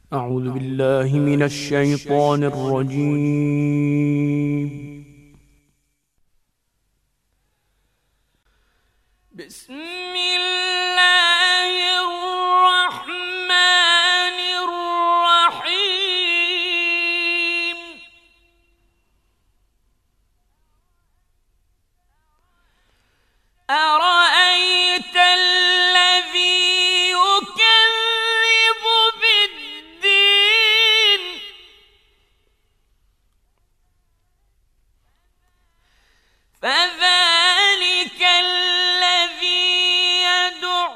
أعوذ بالله من الشيطان الرجيم. بسم الله الرحمن الرحيم. أرأيت الذي يكذب بالدين فذلك الذي يدع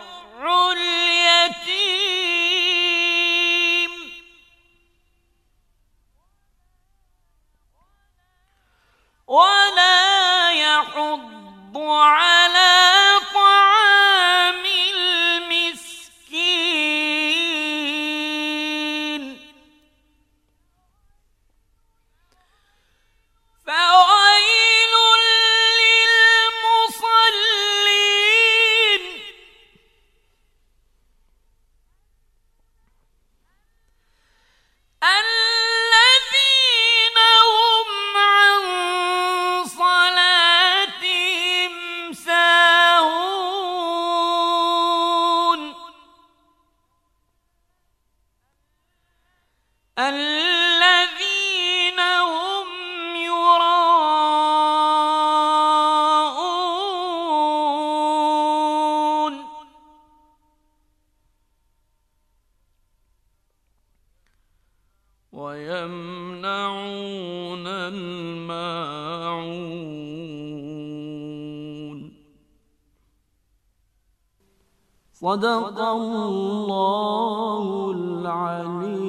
اليتيم ولا يحض على طعام المسكين فويل للمصلين الذين هم عن صلاتهم ساهون الذين هم يراءون ويمنعون الماعون. صدق الله العلي